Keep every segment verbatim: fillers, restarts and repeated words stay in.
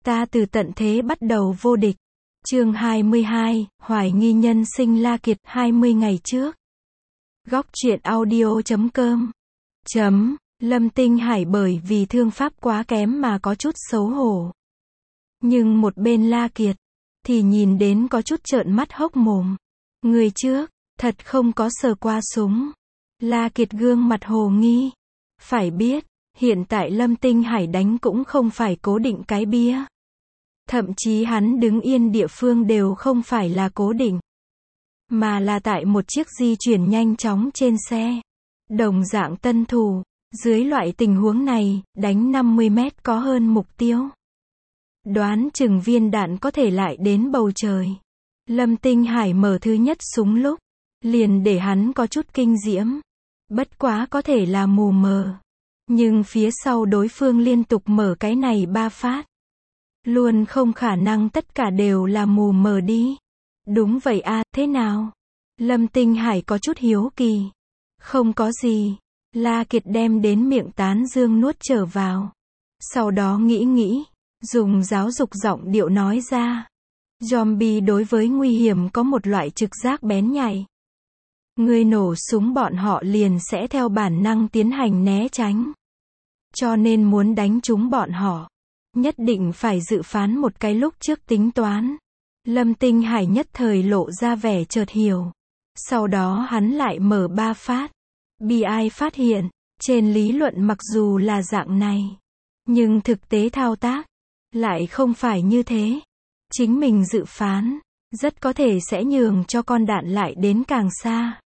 Ta từ tận thế bắt đầu vô địch. Chương hai mươi hai, hoài nghi nhân sinh La Kiệt hai mươi ngày trước. Góc truyện audio chấm com. Chấm, Lâm Tinh Hải bởi vì thương pháp quá kém mà có chút xấu hổ. Nhưng một bên La Kiệt, thì nhìn đến có chút trợn mắt hốc mồm. Người trước, thật không có sờ qua súng. La Kiệt gương mặt hồ nghi. Phải biết, hiện tại Lâm Tinh Hải đánh cũng không phải cố định cái bia. Thậm chí hắn đứng yên địa phương đều không phải là cố định, mà là tại một chiếc di chuyển nhanh chóng trên xe. Đồng dạng tân thủ, dưới loại tình huống này, đánh năm mươi mét có hơn mục tiêu. Đoán chừng viên đạn có thể lại đến bầu trời. Lâm Tinh Hải mở thứ nhất súng lúc, liền để hắn có chút kinh diễm. Bất quá có thể là mù mờ. Nhưng phía sau đối phương liên tục mở cái này ba phát. Luôn không khả năng tất cả đều là mù mờ đi. Đúng vậy a, à, thế nào? Lâm Tinh Hải có chút hiếu kỳ. Không có gì. La Kiệt đem đến miệng tán dương nuốt trở vào. Sau đó nghĩ nghĩ, dùng giáo dục giọng điệu nói ra. Zombie đối với nguy hiểm có một loại trực giác bén nhạy. Người nổ súng bọn họ liền sẽ theo bản năng tiến hành né tránh. Cho nên muốn đánh trúng bọn họ, nhất định phải dự phán một cái lúc trước tính toán. Lâm Tinh Hải nhất thời lộ ra vẻ chợt hiểu. Sau đó hắn lại mở ba phát. Bị ai phát hiện, trên lý luận mặc dù là dạng này, nhưng thực tế thao tác, lại không phải như thế. Chính mình dự phán, rất có thể sẽ nhường cho con đạn lại đến càng xa.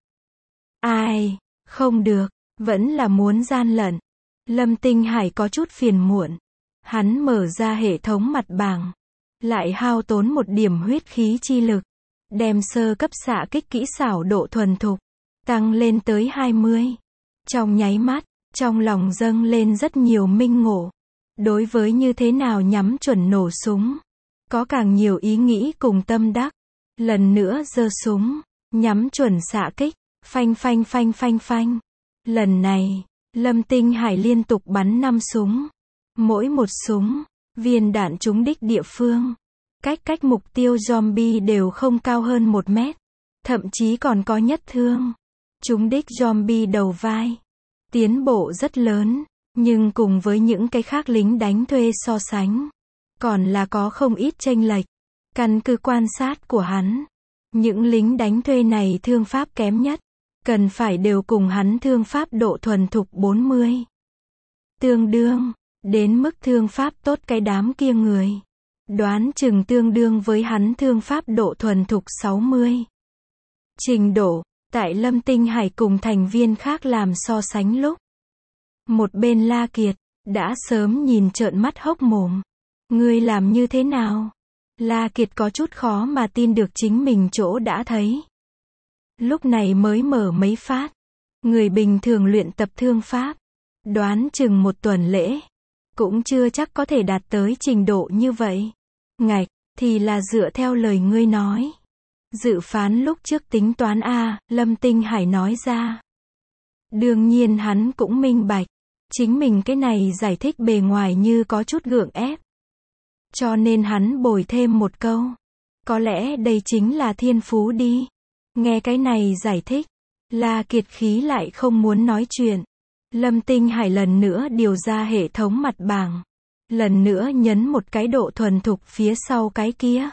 Ai, không được, vẫn là muốn gian lận. Lâm Tinh Hải có chút phiền muộn. Hắn mở ra hệ thống mặt bảng, lại hao tốn một điểm huyết khí chi lực, đem sơ cấp xạ kích kỹ xảo độ thuần thục tăng lên tới hai mươi. Trong nháy mắt, trong lòng dâng lên rất nhiều minh ngộ. Đối với như thế nào nhắm chuẩn nổ súng, có càng nhiều ý nghĩ cùng tâm đắc. Lần nữa giơ súng, nhắm chuẩn xạ kích, phanh phanh phanh phanh phanh. Lần này, Lâm Tinh Hải liên tục bắn năm súng. Mỗi một súng, viên đạn trúng đích địa phương, cách cách mục tiêu zombie đều không cao hơn một mét. Thậm chí còn có nhất thương. Trúng đích zombie đầu vai. Tiến bộ rất lớn, nhưng cùng với những cái khác lính đánh thuê so sánh, còn là có không ít chênh lệch. Căn cứ quan sát của hắn, những lính đánh thuê này thương pháp kém nhất, cần phải đều cùng hắn thương pháp độ thuần thục bốn mươi. Tương đương, đến mức thương pháp tốt cái đám kia người. Đoán chừng tương đương với hắn thương pháp độ thuần thục sáu mươi. Trình độ, tại Lâm Tinh Hải cùng thành viên khác làm so sánh lúc. Một bên La Kiệt, đã sớm nhìn trợn mắt hốc mồm. Ngươi làm như thế nào? La Kiệt có chút khó mà tin được chính mình chỗ đã thấy. Lúc này mới mở mấy phát. Người bình thường luyện tập thương pháp, đoán chừng một tuần lễ, cũng chưa chắc có thể đạt tới trình độ như vậy. Ngạch, thì là dựa theo lời ngươi nói. Dự phán lúc trước tính toán a, Lâm Tinh Hải nói ra. Đương nhiên hắn cũng minh bạch. Chính mình cái này giải thích bề ngoài như có chút gượng ép. Cho nên hắn bồi thêm một câu. Có lẽ đây chính là thiên phú đi. Nghe cái này giải thích, La Kiệt khí lại không muốn nói chuyện. Lâm Tinh Hải lần nữa điều ra hệ thống mặt bảng. Lần nữa nhấn một cái độ thuần thục phía sau cái kia.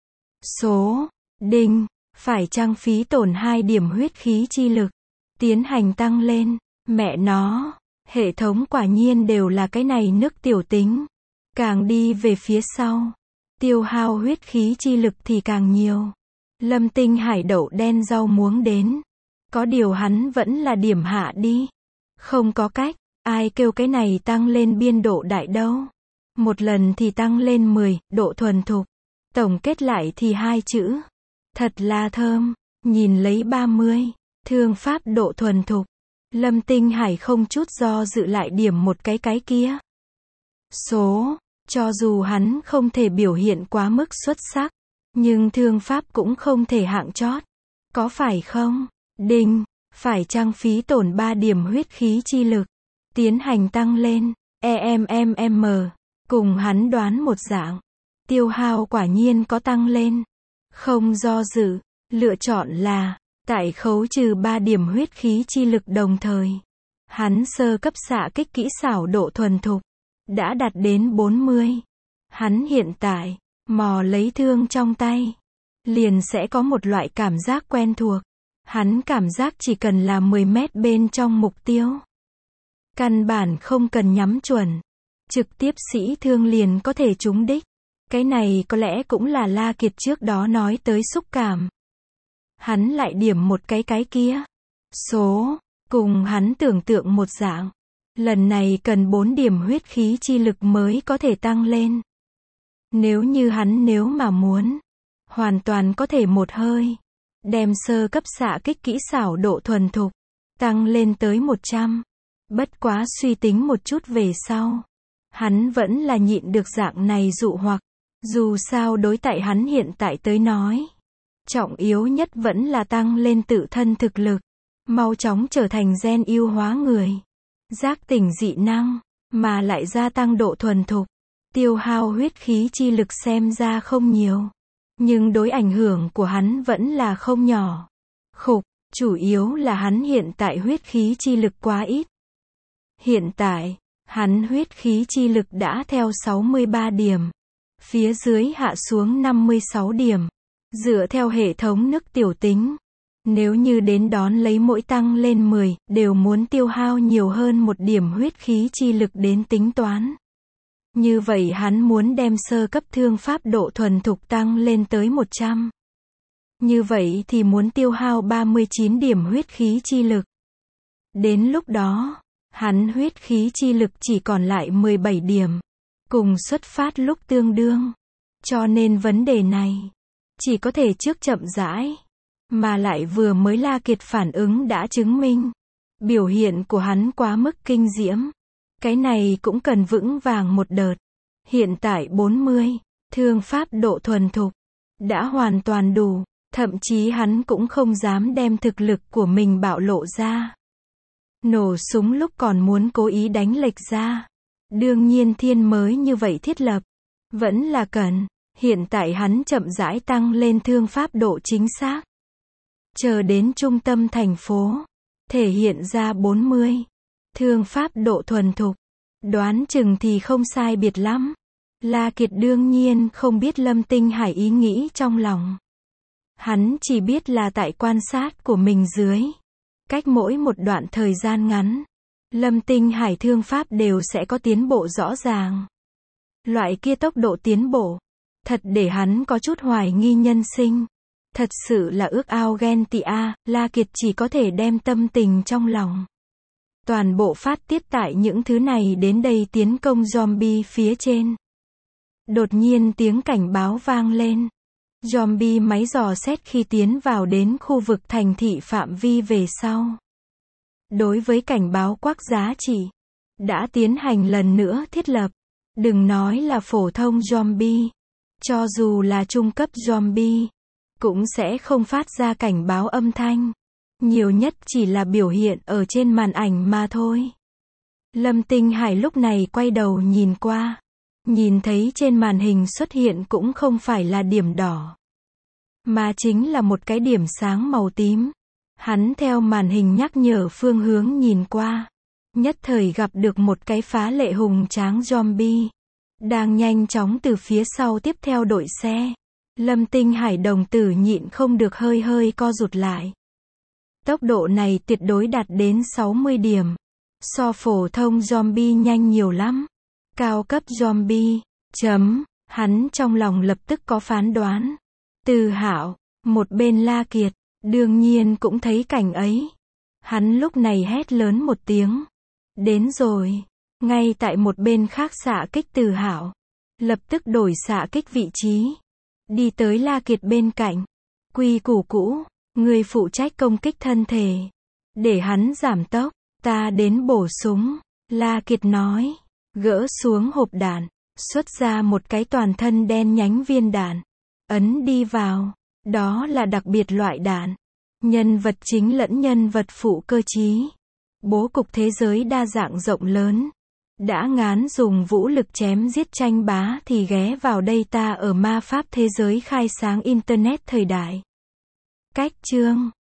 Số, đinh, phải chăng phí tổn hai điểm huyết khí chi lực. Tiến hành tăng lên, mẹ nó, hệ thống quả nhiên đều là cái này nước tiểu tính. Càng đi về phía sau, tiêu hao huyết khí chi lực thì càng nhiều. Lâm Tinh Hải đậu đen rau muống đến. Có điều hắn vẫn là điểm hạ đi. Không có cách, ai kêu cái này tăng lên biên độ đại đâu. Một lần thì tăng lên mười, độ thuần thục. Tổng kết lại thì hai chữ. Thật là thơm, nhìn lấy ba mươi, thương pháp độ thuần thục. Lâm Tinh Hải không chút do dự lại điểm một cái cái kia. Số, cho dù hắn không thể biểu hiện quá mức xuất sắc, nhưng thương pháp cũng không thể hạng chót. Có phải không? Đinh, phải chăng phí tổn ba điểm huyết khí chi lực. Tiến hành tăng lên, e em em em, cùng hắn đoán một dạng. tiêu hao quả nhiên có tăng lên. Không do dự, lựa chọn là, tại khấu trừ ba điểm huyết khí chi lực đồng thời. Hắn sơ cấp xạ kích kỹ xảo độ thuần thục, đã đạt đến bốn mươi. Hắn hiện tại, mò lấy thương trong tay, liền sẽ có một loại cảm giác quen thuộc. Hắn cảm giác chỉ cần là mười mét bên trong mục tiêu. Căn bản không cần nhắm chuẩn. Trực tiếp sĩ thương liền có thể trúng đích. Cái này có lẽ cũng là La Kiệt trước đó nói tới xúc cảm. Hắn lại điểm một cái cái kia. Số, cùng hắn tưởng tượng một dạng. Lần này cần bốn điểm huyết khí chi lực mới có thể tăng lên. Nếu như hắn nếu mà muốn, hoàn toàn có thể một hơi, đem sơ cấp xạ kích kỹ xảo độ thuần thục, tăng lên tới một trăm. Bất quá suy tính một chút về sau. Hắn vẫn là nhịn được dạng này dụ hoặc. Dù sao đối tại hắn hiện tại tới nói. Trọng yếu nhất vẫn là tăng lên tự thân thực lực. Mau chóng trở thành gen ưu hóa người. Giác tỉnh dị năng, mà lại gia tăng độ thuần thục. Tiêu hao huyết khí chi lực xem ra không nhiều. Nhưng đối ảnh hưởng của hắn vẫn là không nhỏ. Khục, chủ yếu là hắn hiện tại huyết khí chi lực quá ít. Hiện tại, hắn huyết khí chi lực đã theo sáu mươi ba điểm. Phía dưới hạ xuống năm mươi sáu điểm. Dựa theo hệ thống nước tiểu tính. Nếu như đến đón lấy mỗi tăng lên mười, đều muốn tiêu hao nhiều hơn một điểm huyết khí chi lực đến tính toán. Như vậy hắn muốn đem sơ cấp thương pháp độ thuần thục tăng lên tới một trăm. Như vậy thì muốn tiêu hao ba mươi chín điểm huyết khí chi lực. Đến lúc đó, hắn huyết khí chi lực chỉ còn lại mười bảy điểm. Cùng xuất phát lúc tương đương. Cho nên vấn đề này, chỉ có thể trước chậm rãi. Mà lại vừa mới La Kiệt phản ứng đã chứng minh. Biểu hiện của hắn quá mức kinh diễm. Cái này cũng cần vững vàng một đợt. Hiện tại bốn mươi, thương pháp độ thuần thục, đã hoàn toàn đủ. Thậm chí hắn cũng không dám đem thực lực của mình bạo lộ ra. Nổ súng lúc còn muốn cố ý đánh lệch ra. Đương nhiên thiên mới như vậy thiết lập. Vẫn là cần. Hiện tại hắn chậm rãi tăng lên thương pháp độ chính xác. Chờ đến trung tâm thành phố. Thể hiện ra bốn mươi. Thương pháp độ thuần thục. Đoán chừng thì không sai biệt lắm. La Kiệt đương nhiên không biết Lâm Tinh Hải ý nghĩ trong lòng. Hắn chỉ biết là tại quan sát của mình dưới. Cách mỗi một đoạn thời gian ngắn. Lâm Tinh Hải thương pháp đều sẽ có tiến bộ rõ ràng. Loại kia tốc độ tiến bộ. Thật để hắn có chút hoài nghi nhân sinh. Thật sự là ước ao ghen tị a. La Kiệt chỉ có thể đem tâm tình trong lòng. Toàn bộ phát tiết tại những thứ này đến đây tiến công zombie phía trên. Đột nhiên tiếng cảnh báo vang lên. Zombie máy dò xét khi tiến vào đến khu vực thành thị phạm vi về sau. Đối với cảnh báo quắc giá trị, đã tiến hành lần nữa thiết lập. Đừng nói là phổ thông zombie. Cho dù là trung cấp zombie, cũng sẽ không phát ra cảnh báo âm thanh. Nhiều nhất chỉ là biểu hiện ở trên màn ảnh mà thôi. Lâm Tinh Hải lúc này quay đầu nhìn qua. Nhìn thấy trên màn hình xuất hiện cũng không phải là điểm đỏ. Mà chính là một cái điểm sáng màu tím. Hắn theo màn hình nhắc nhở phương hướng nhìn qua. Nhất thời gặp được một cái phá lệ hùng tráng zombie. Đang nhanh chóng từ phía sau tiếp theo đội xe. Lâm Tinh Hải đồng tử nhịn không được hơi hơi co rụt lại. Tốc độ này tuyệt đối đạt đến sáu mươi điểm. So phổ thông zombie nhanh nhiều lắm. Cao cấp zombie. Chấm. Hắn trong lòng lập tức có phán đoán. Từ Hạo, một bên La Kiệt, đương nhiên cũng thấy cảnh ấy. Hắn lúc này hét lớn một tiếng. Đến rồi. Ngay tại một bên khác xạ kích Từ Hạo. Lập tức đổi xạ kích vị trí. Đi tới La Kiệt bên cạnh. Quy củ cũ. Người phụ trách công kích thân thể. Để hắn giảm tốc. Ta đến bổ súng. La Kiệt nói. Gỡ xuống hộp đạn. Xuất ra một cái toàn thân đen nhánh viên đạn. Ấn đi vào. Đó là đặc biệt loại đạn. Nhân vật chính lẫn nhân vật phụ cơ trí. Bố cục thế giới đa dạng rộng lớn. Đã ngán dùng vũ lực chém giết tranh bá thì ghé vào đây ta ở ma pháp thế giới khai sáng Internet thời đại. Cách chương